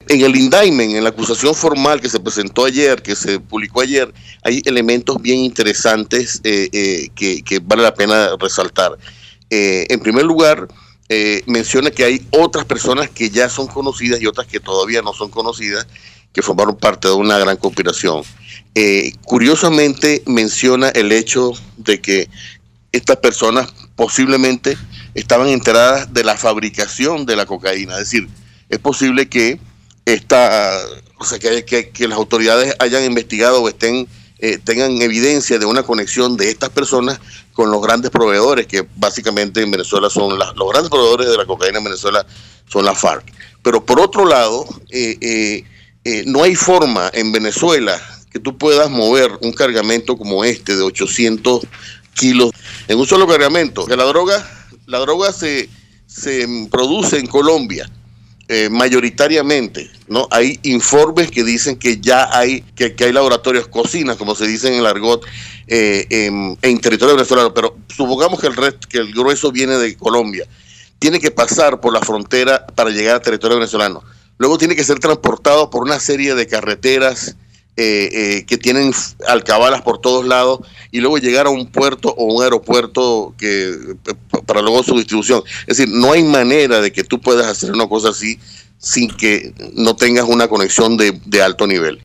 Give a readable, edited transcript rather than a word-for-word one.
En el indictment, en la acusación formal que se presentó ayer, que se publicó ayer, hay elementos bien interesantes que vale la pena resaltar. En primer lugar, menciona que hay otras personas que ya son conocidas y otras que todavía no son conocidas, que formaron parte de una gran conspiración. Curiosamente menciona el hecho de que estas personas posiblemente estaban enteradas de la fabricación de la cocaína. Es decir, es posible que que las autoridades hayan investigado o tengan evidencia de una conexión de estas personas con los grandes proveedores, que básicamente en Venezuela son los grandes proveedores de la cocaína en Venezuela son las FARC. Pero por otro lado, no hay forma en Venezuela que tú puedas mover un cargamento como este de 800 kilos en un solo cargamento. Que la droga se produce en Colombia. Mayoritariamente, ¿no? Hay informes que dicen que ya hay laboratorios, cocinas, como se dice en el argot, en territorio venezolano, pero supongamos que el grueso viene de Colombia, tiene que pasar por la frontera para llegar al territorio venezolano, luego tiene que ser transportado por una serie de carreteras que tienen alcabalas por todos lados y luego llegar a un puerto o un aeropuerto para luego su distribución. Es decir, no hay manera de que tú puedas hacer una cosa así sin que no tengas una conexión de alto nivel.